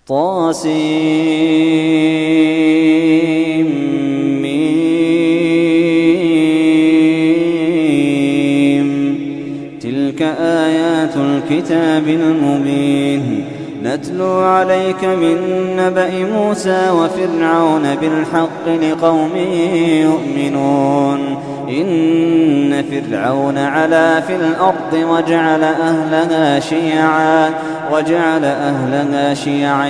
طاسيم. تلك آيات الكتاب المبين. نتلو عليك من نبأ موسى وفرعون بالحق لقوم يؤمنون. إن فرعون علا في الأرض وجعل أهلها شيعا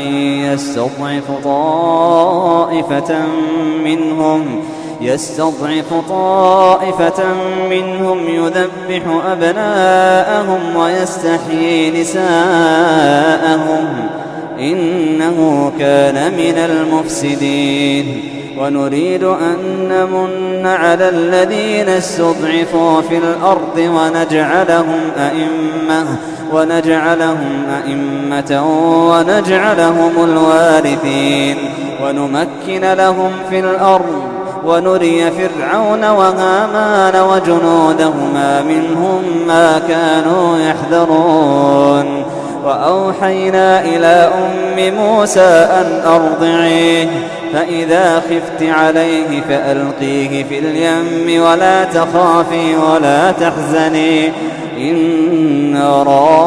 يستضعف طائفة منهم يذبح أبناءهم ويستحيي نساءهم إنه كان من المفسدين. ونريد أن نمن على الذين استضعفوا في الأرض ونجعلهم أئمة ونجعلهم الوارثين ونمكن لهم في الأرض ونري فرعون وهامان وجنودهما منهم ما كانوا يحذرون. وأوحينا إلى أم موسى أن أرضعيه فإذا خفت عليه فألقيه في اليم ولا تخافي ولا تحزني إنا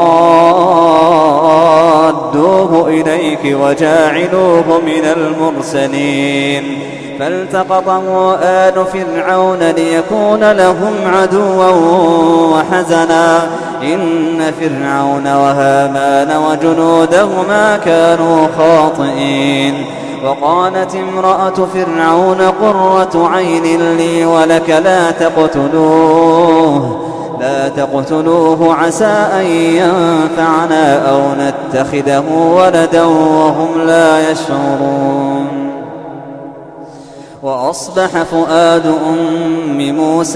رادوه إليك وجاعلوه من المرسلين. فالتقطه آل فرعون ليكون لهم عدوا وحزنا إن فرعون وهامان وجنودهما كانوا خاطئين. وقالت امرأة فرعون قرة عين لي ولك لا تقتلوه عسى أن ينفعنا أو نتخذه ولدا وهم لا يشعرون. وأصبح فؤاد أم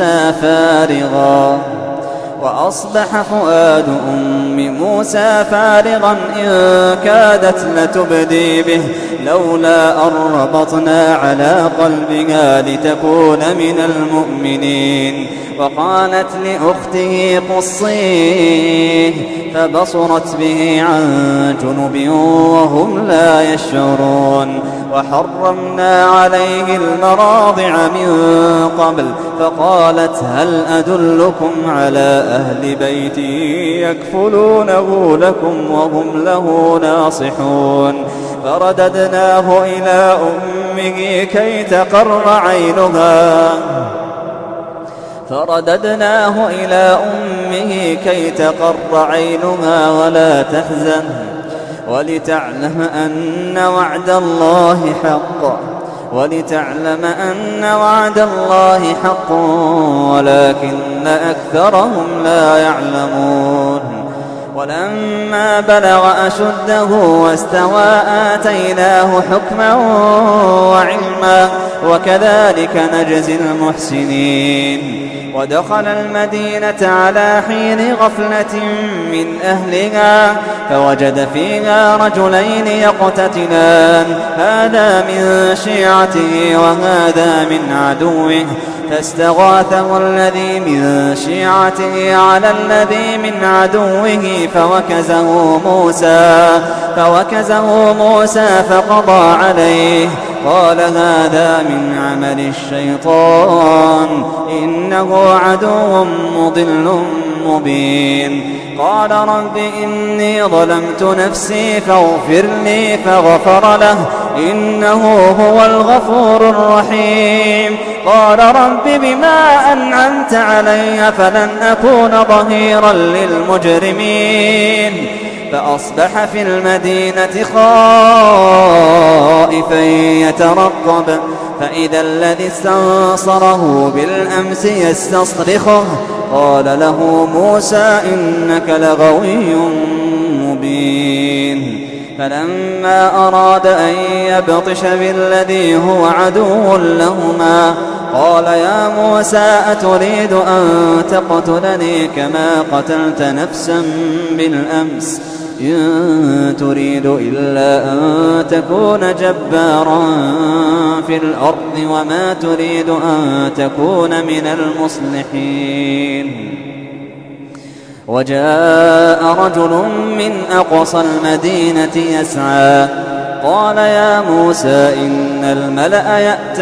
موسى فارغا إن كادت لتبدي به لولا أن ربطنا على قلبها لتكون من المؤمنين. وقالت لأخته قصيه فبصرت به عن جنب وهم لا يشعرون. وحرمنا عليه المراضع من قبل فقالت هل أدلكم على أهل بيت يكفلونه لكم وهم له ناصحون. فرددناه إلى أمه كي تقر عينها ولا تحزن ولتعلم أن وعد الله حق ولكن أكثرهم لا يعلمون. ولما بلغ أشده واستوى آتيناه حكما وعلما وكذلك نجزي المحسنين. ودخل المدينة على حين غفلة من أهلها فوجد فيها رجلين يقتتلان هذا من شيعته وهذا من عدوه فاستغاثه الذي من شيعته على الذي من عدوه فوكزه موسى فقضى عليه قال هذا من عمل الشيطان إنه عدو مضل مبين. قال رب إني ظلمت نفسي فاغفر لي فغفر له إنه هو الغفور الرحيم. قال رب بما أنعمت علي فلن أكون ظهيرا للمجرمين. فأصبح في المدينة خائفا يترقب فإذا الذي استنصره بالأمس يستصرخه قال له موسى إنك لغوي مبين. فلما أراد أن يبطش بالذي هو عدو لهما قال يا موسى أتريد أن تقتلني كما قتلت نفسا بالأمس إن تريد إلا أن تكون جبارا في الأرض وما تريد أن تكون من المصلحين. وجاء رجل من أقصى المدينة يسعى قال يا موسى إن الملأ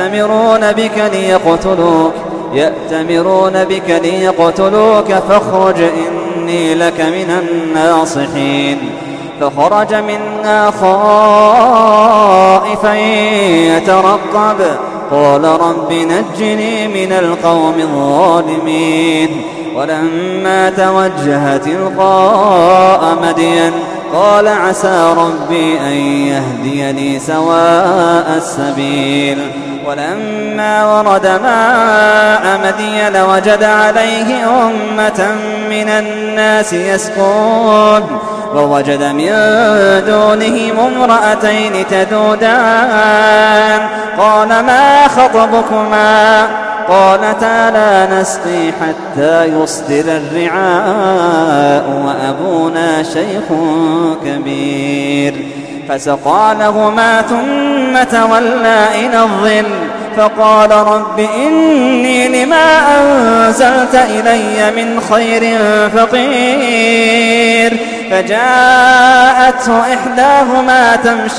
يأتمرون بك ليقتلوك فاخرج إني لك من الناصحين. فخرج منها خائفا يترقب قال رب نجني من القوم الظالمين. ولما توجه تلقاء مدين قال عسى ربي أن يهديني سواء السبيل. ولما ورد ماء مدين وجد عليه أمة من الناس يسقون ووجد من دونهم امرأتين تذودان قال ما خطبكما قالتا لا نسقي حتى يصدر الرعاء وأبونا شيخ كبير. فسقى لهما ثم تولى إلى الظل فقال رب إني لما أنزلت إلي من خير فقير. فجاءته إحداهما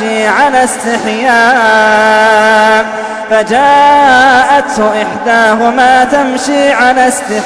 تمشي على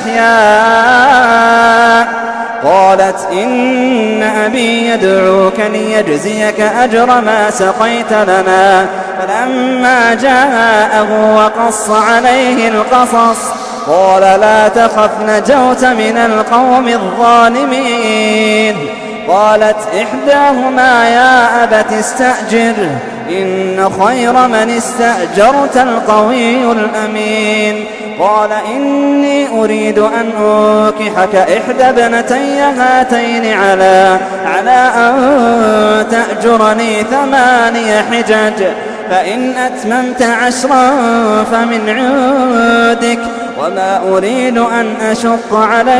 استحياء قالت إن أبي يدعوك ليجزيك أجر ما سقيت لنا. فلما جاءه وقص عليه القصص قال لا تخف نجوت من القوم الظالمين. قالت إحداهما يا أبت استأجره إن خير من استأجرت القوي الأمين. قال إني أريد أن أنكحك إحدى ابنتي هاتين على أن تأجرني 8 حجج فإن أتممت 10 فمن عندك وما أريد أن أشق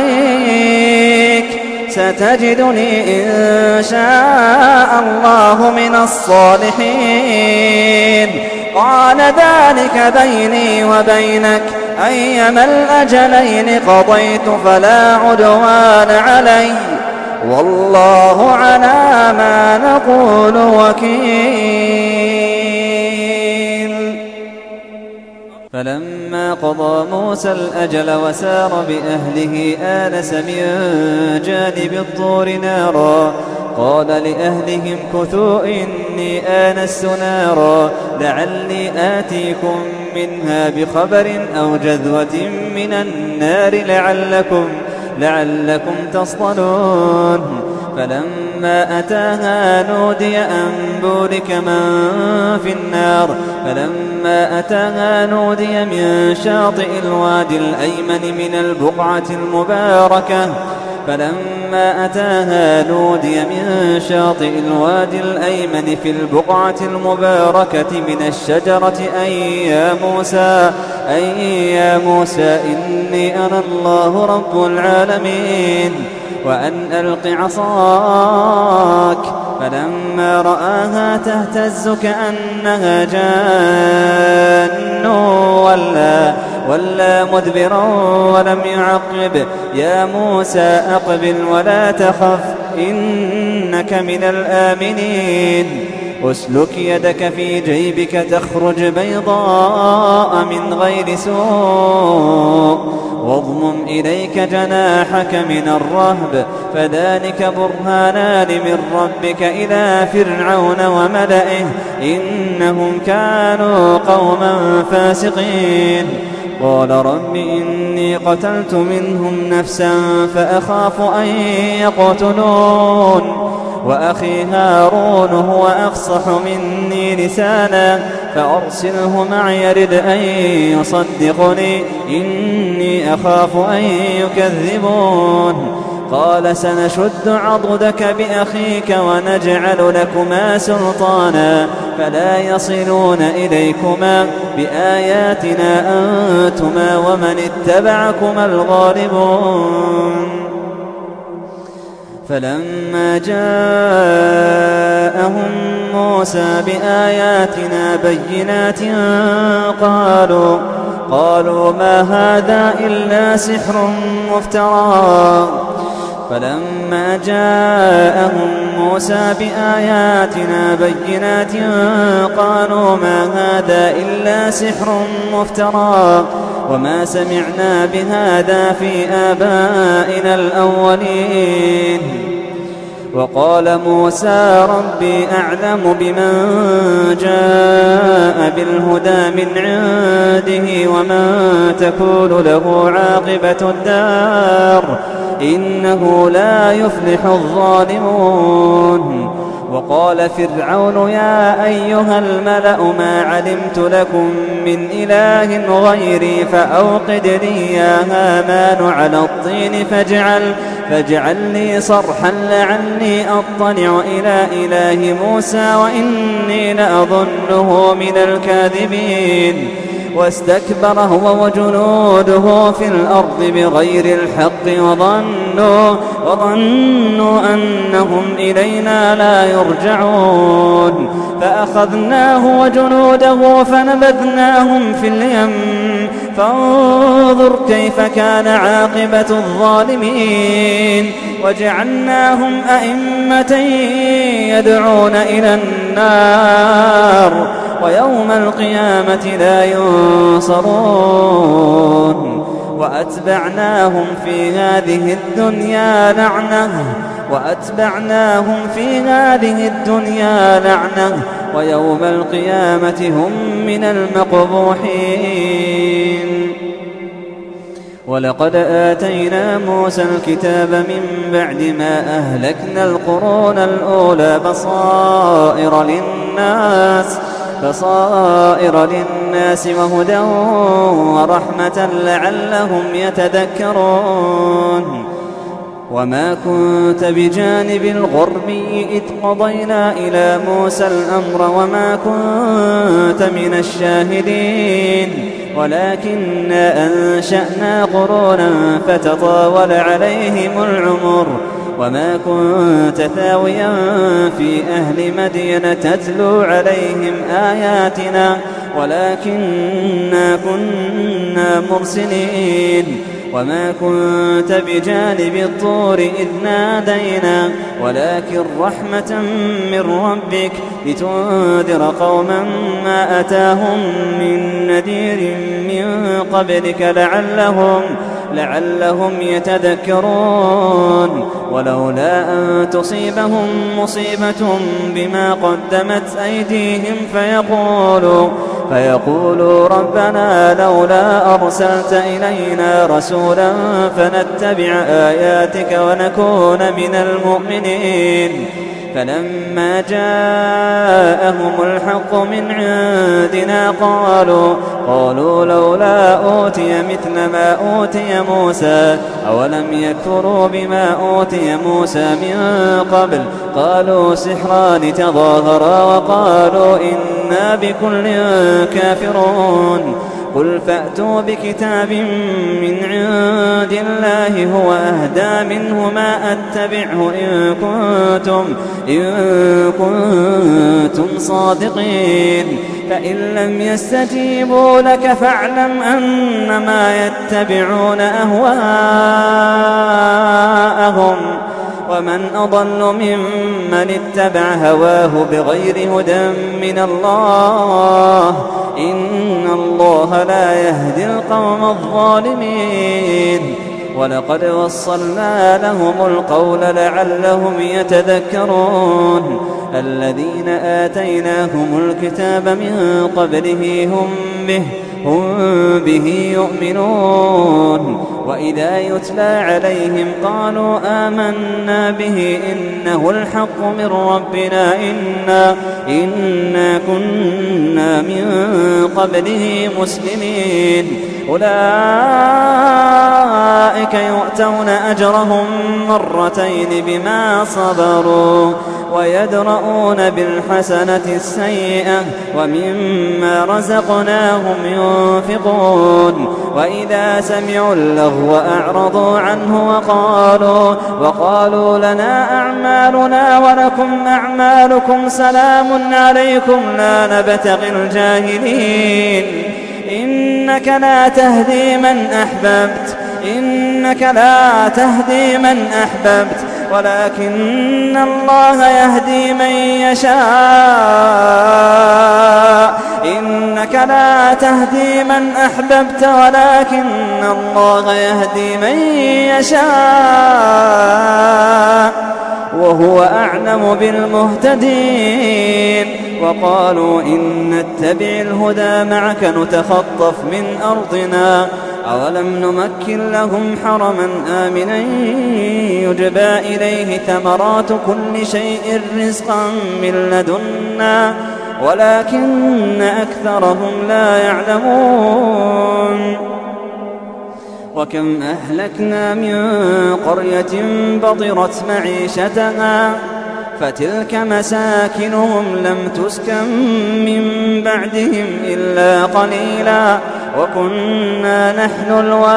عليك ستجدني إن شاء الله من الصالحين. قال ذلك بيني وبينك أيما الأجلين قضيت فلا عدوان علي والله على ما نقول وكيل. فلما قضى موسى الأجل وسار بأهله آنس من جانب الطور نارا قال لأهلهم كثوا إني آنست نارا لعلي آتيكم منها بخبر أو جذوة من النار لعلكم تصطلون. فلما أتاها نودي أن بورك من في النار فلما نودي من شاطئ الوادي الأيمن من البقعة في البقعة المباركة من الشجرة أي يا موسى إني أنا الله رب العالمين وأن ألق عصاك. فلما رآها تهتز كأنها جان ولا مدبرا ولم يعقب. يا موسى أقبل ولا تخف إنك من الآمنين. أسلك يدك في جيبك تخرج بيضاء من غير سوء واضمم إليك جناحك من الرهب فذلك برهانان من ربك إلى فرعون وملئه إنهم كانوا قوما فاسقين. قال رب إني قتلت منهم نفسا فأخاف أن يقتلون وأخي هارون هو أفصح مني لسانا فأرسله معي يرد أن يصدقني إني أخاف أن يكذبون. قال سنشد عضدك بأخيك ونجعل لكما سلطانا فلا يصلون إليكما بآياتنا أنتما ومن اتبعكما الغالبون. فلما جاءهم موسى بآياتنا بينات قالوا ما هذا إلا سحر مفترى فلما جاءهم موسى بآياتنا بينات قالوا ما هذا إلا سحر مفترى وما سمعنا بهذا في آبائنا الأولين. وقال موسى ربي أعلم بمن جاء بالهدى من عنده ومن تكون له عاقبة الدار إنه لا يفلح الظالمون. وقال فرعون يا أيها الملأ ما علمت لكم من إله غيري فأوقد لي يا هامان على الطين فاجعل لي صرحا لعلي أطلع إلى إله موسى وإني لأظنه من الكاذبين. واستكبر هو وجنوده في الأرض بغير الحق وظنوا أنهم إلينا لا يرجعون. فأخذناه وجنوده فنبذناهم في اليم فانظر كيف كان عاقبة الظالمين. وجعلناهم أئمة يدعون إلى النار ويوم القيامة لا ينصرون. وأتبعناهم في هذه الدنيا لعنة ويوم القيامة هم من المقبوحين. ولقد آتينا موسى الكتاب من بعد ما أهلكنا القرون الأولى بصائر للناس وهدى ورحمة لعلهم يتذكرون. وما كنت بجانب الغربي إذ قضينا إلى موسى الأمر وما كنت من الشاهدين ولكننا أنشأنا قرونا فتطاول عليهم العمر. وما كنت ثاويا في أهل مدين تتلو عليهم آياتنا ولكننا كنا مرسلين. وما كنت بجانب الطور إذ نادينا ولكن رحمة من ربك لتنذر قوما ما أتاهم من نذير من قبلك لعلهم يتذكرون. ولولا أن تصيبهم مصيبة بما قدمت أيديهم فيقولوا ربنا لولا أرسلت إلينا رسولا فنتبع آياتك ونكون من المؤمنين. فلما جاءهم الحق من عندنا قالوا لولا أوتي مثل ما أوتي موسى أولم يكفروا بما أوتي موسى من قبل قالوا سحران تظاهرا وقالوا إنا بكل كافرون. قل فأتوا بكتاب من عند الله هو أهدى منه ما أتبعه إن كنتم صادقين. فإن لم يستجيبوا لك فاعلم أنما يتبعون أهواءهم ومن أضل ممن اتبع هواه بغير هدى من الله إن الله لا يهدي القوم الظالمين. ولقد وصلنا لهم القول لعلهم يتذكرون. الذين آتيناهم الكتاب من قبله هم به يؤمنون. وإذا يتلى عليهم قالوا آمنا به إنه الحق من ربنا إنا كنا من قبله مسلمين. أولئك يؤتون أجرهم مرتين بما صبروا ويدرؤون بالحسنة السيئة ومما رزقناهم ينفقون. وإذا سمعوا اللغو أعرضوا عنه وقالوا لنا أعمالنا ولكم أعمالكم سلام عليكم لا نبتغي الجاهلين. إنك لا تهدي من أحببت إن إنك لا تهدي من أحببت ولكن الله يهدي من يشاء إنك لا تهدي من أحببت ولكن الله يهدي من يشاء وهو أعلم بالمهتدين. وقالوا إن نتبع الهدى معك نتخطف من أرضنا أولم نمكن لهم حرما آمنا يجبى إليه ثمرات كل شيء رزقا من لدنا ولكن أكثرهم لا يعلمون. وكم أهلكنا من قرية بطرت معيشتها فتلك مساكنهم لم تسكن من بعدهم إلا قليلا وكنا نحن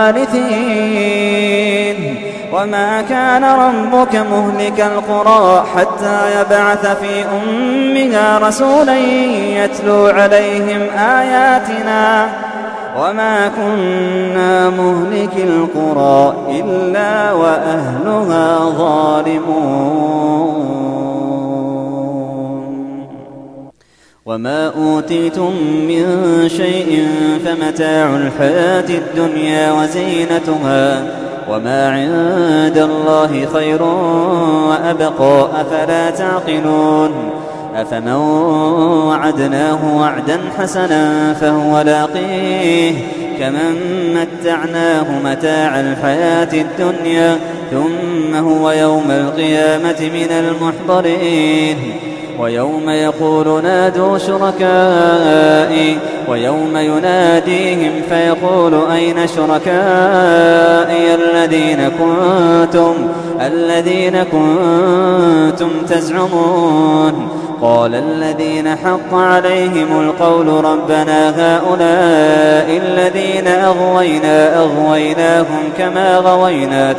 الوارثين. وما كان ربك مهلك القرى حتى يبعث في أمها رسولا يتلو عليهم آياتنا وما كنا مهلك القرى إلا وأهلها ظالمون. وما أوتيتم من شيء فمتاع الحياة الدنيا وزينتها وما عند الله خير وأبقى أفلا تعقلون. أفمن وعدناه وعدا حسنا فهو لاقيه كمن متعناه متاع الحياة الدنيا ثم هو يوم القيامة من المحضرين. ويوم يقول نادوا شركائي ويوم يناديهم فيقول أين شركائي الذين كنتم تزعمون قال الذين حق عليهم القول ربنا هؤلاء الذين أغويناهم كما غوينا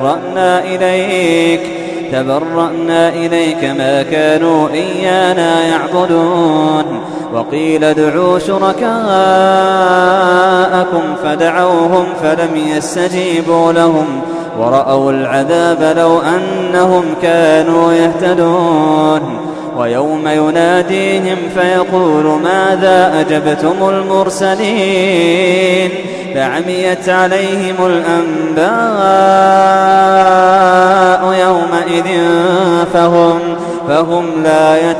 تبرأنا إليك ما كانوا إيانا يعبدون. وقيل ادعوا شركاءكم فدعوهم فلم يستجيبوا لهم ورأوا العذاب لو أنهم كانوا يهتدون. ويوم يناديهم فيقول ماذا أجبتم المرسلين فعميت عليهم الأنباء يومئذ فهم لا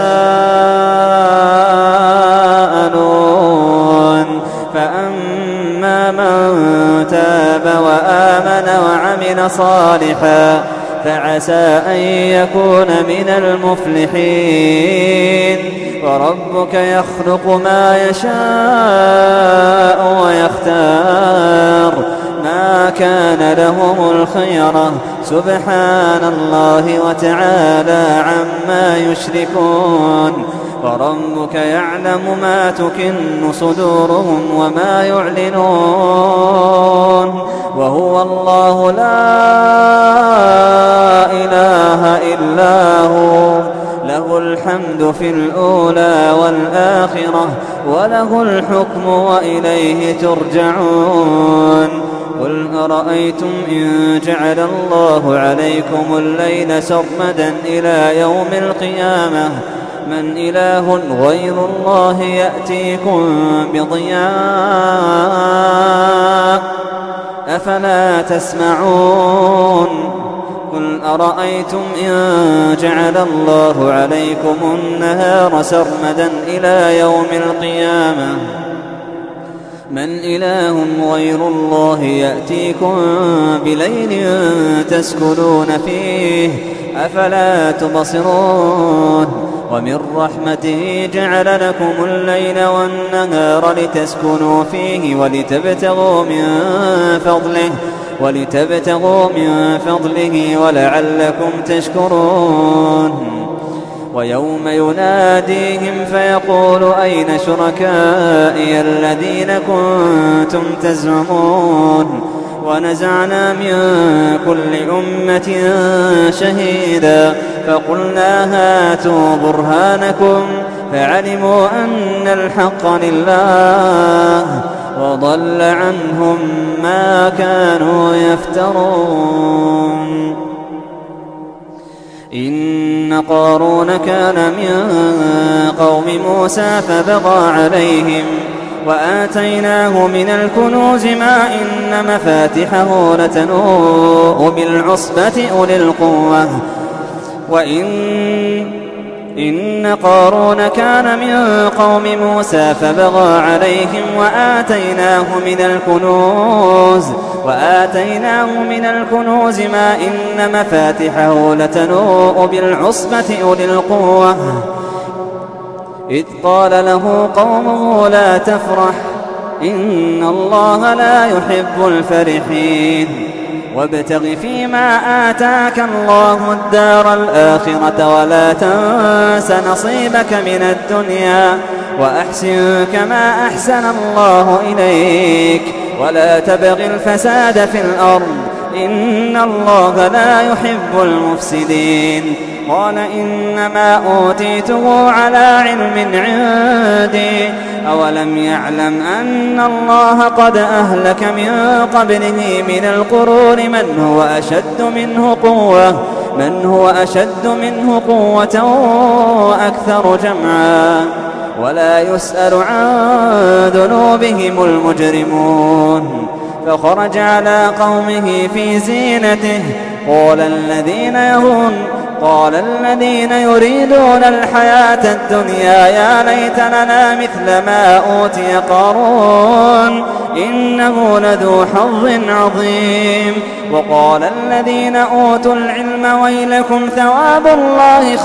يتساءلون. فأما من تاب وآمن وعمل صالحا فعسى أن يكون من المفلحين. وربك يخلق ما يشاء ويختار ما كان لهم الخيرة سبحان الله وتعالى عما يشركون. وربك يعلم ما تكن صدورهم وما يعلنون وهو الله لا إله إلا هو له الحمد في الأولى والآخرة وله الحكم وإليه ترجعون. قل أرأيتم إن جعل الله عليكم الليل سرمدا إلى يوم القيامة من إله غير الله يأتيكم بضياء أفلا تسمعون. قل أرأيتم إن جعل الله عليكم النهار سرمدا إلى يوم القيامة من إله غير الله يأتيكم بليل تسكنون فيه أفلا تبصرون. ومن رحمته جعل لكم الليل والنهار لتسكنوا فيه ولتبتغوا من فضله ولعلكم تشكرون. ويوم يناديهم فيقول أين شركائي الذين كنتم تزعمون ونزعنا من كل أمة شهيدا فقلنا هاتوا برهانكم فعلموا أن الحق لله وضل عنهم ما كانوا يفترون. إن قارون كان من قوم موسى فبغى عليهم وآتيناه من الكنوز ما إن مفاتحه لتنوء بالعصبة أولي القوة إن قارون كان من قوم موسى فبغى عليهم وآتيناه من الكنوز ما إن مفاتحه لتنوء بالعصبة أولي القوة إذ قال له قومه لا تفرح إن الله لا يحب الفرحين وابتغ فيما آتاك الله الدار الآخرة ولا تنس نصيبك من الدنيا وأحسن كما أحسن الله إليك ولا تبغ الفساد في الأرض إن الله لا يحب المفسدين. قال إنما أوتيته على علم عندي أولم يعلم أن الله قد أهلك من قبله من القرون من هو أشد منه قوة وأكثر جمعا ولا يسأل عن ذنوبهم المجرمون. فخرج على قومه في زينته قال الذين يريدون الحياة الدنيا يا ليت لنا مثل ما أوتي قارون إنه لذو حظ عظيم. وقال الذين أوتوا العلم ويلكم ثواب الله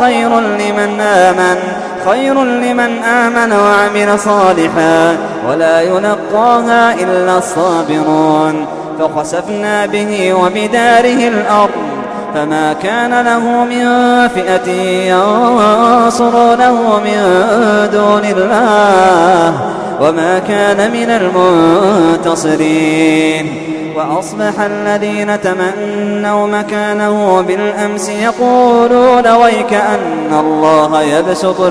خير لمن آمن وعمل صالحا ولا يلقاها إلا الصابرون. فخسفنا به وبداره الأرض فما كان له من فئة ينصرونه من دون الله وما كان من المنتصرين. وأصبح الذين تمنوا مكانه بالأمس يقولون ويك أن الله يبسط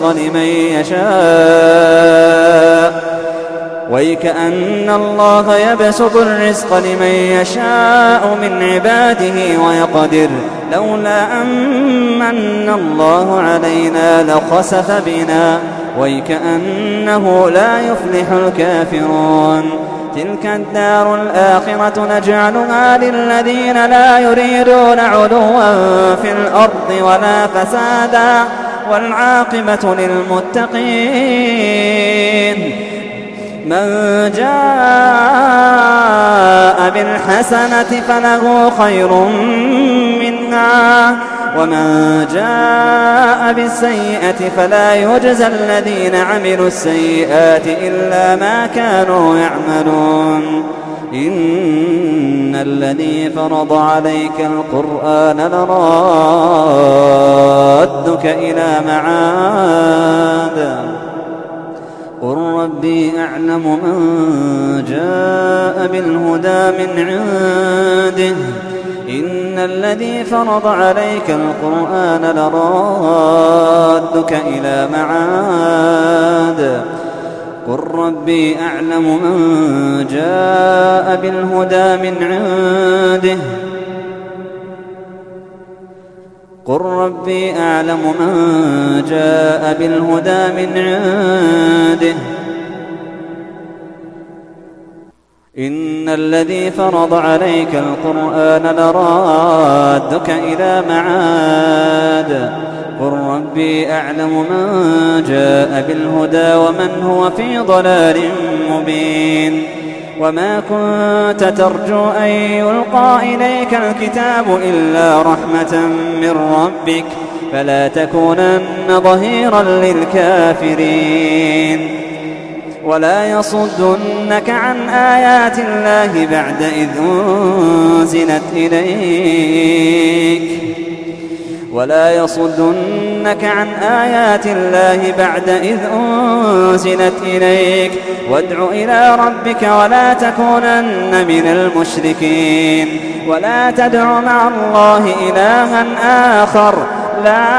الرزق لمن يشاء من عباده ويقدر لولا أمن الله علينا لخسف بنا ويكأنه لا يفلح الكافرون. تلك الدار الآخرة نجعلها للذين لا يريدون علوا في الأرض ولا فسادا والعاقبة للمتقين. من جاء بالحسنة فله خير منها ومن جاء بالسيئة فلا يجزى الذين عملوا السيئات إلا ما كانوا يعملون. إن الذي فرض عليك القرآن لرادك إلى معاد قل ربي أعلم من جاء بالهدى من عنده إن الذي فرض عليك القرآن لرادك إلى معاد قل ربي أعلم من جاء بالهدى من عنده قل ربي أعلم من جاء بالهدى من عنده إن الذي فرض عليك القرآن لرادك إلى معاد قل ربي أعلم من جاء بالهدى ومن هو في ضلال مبين. وما كنت ترجو أن يلقى إليك الكتاب إلا رحمة من ربك فلا تكونن ظهيرا للكافرين. ولا يصدنك عن آيات الله بعد إذ أنزلت إليك وادع إلى ربك ولا تكونن من المشركين. ولا تدع مع الله إلها آخر لا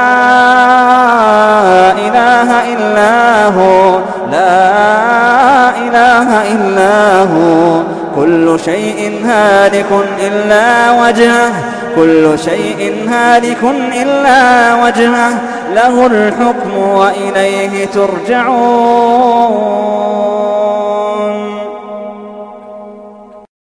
إله إلا هو إله إلا هو كل شيء هالك إلا وجهه كل شيء هالك إلا وجهه له الحكم وإليه ترجعون.